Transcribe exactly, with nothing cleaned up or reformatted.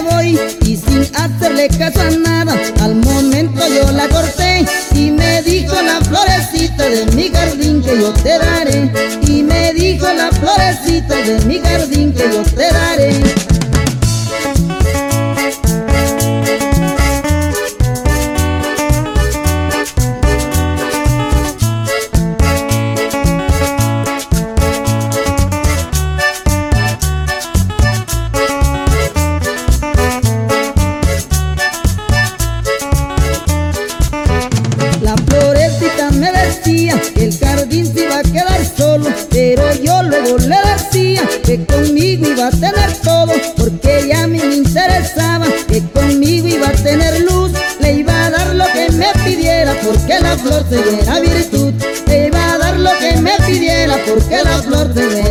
voy y sin hacerle caso a nada, al momento yo la corté y me dijo la florecita de mi jardín que yo te daré. Y me dijo la florecita de mi jardín que yo te daré. La florecita me decía que el jardín se iba a quedar solo, pero yo luego le decía que conmigo iba a tener todo, porque ella a mí me interesaba, que conmigo iba a tener luz. Le iba a dar lo que me pidiera, porque la flor se verá virtud. Le iba a dar lo que me pidiera, porque la flor se verá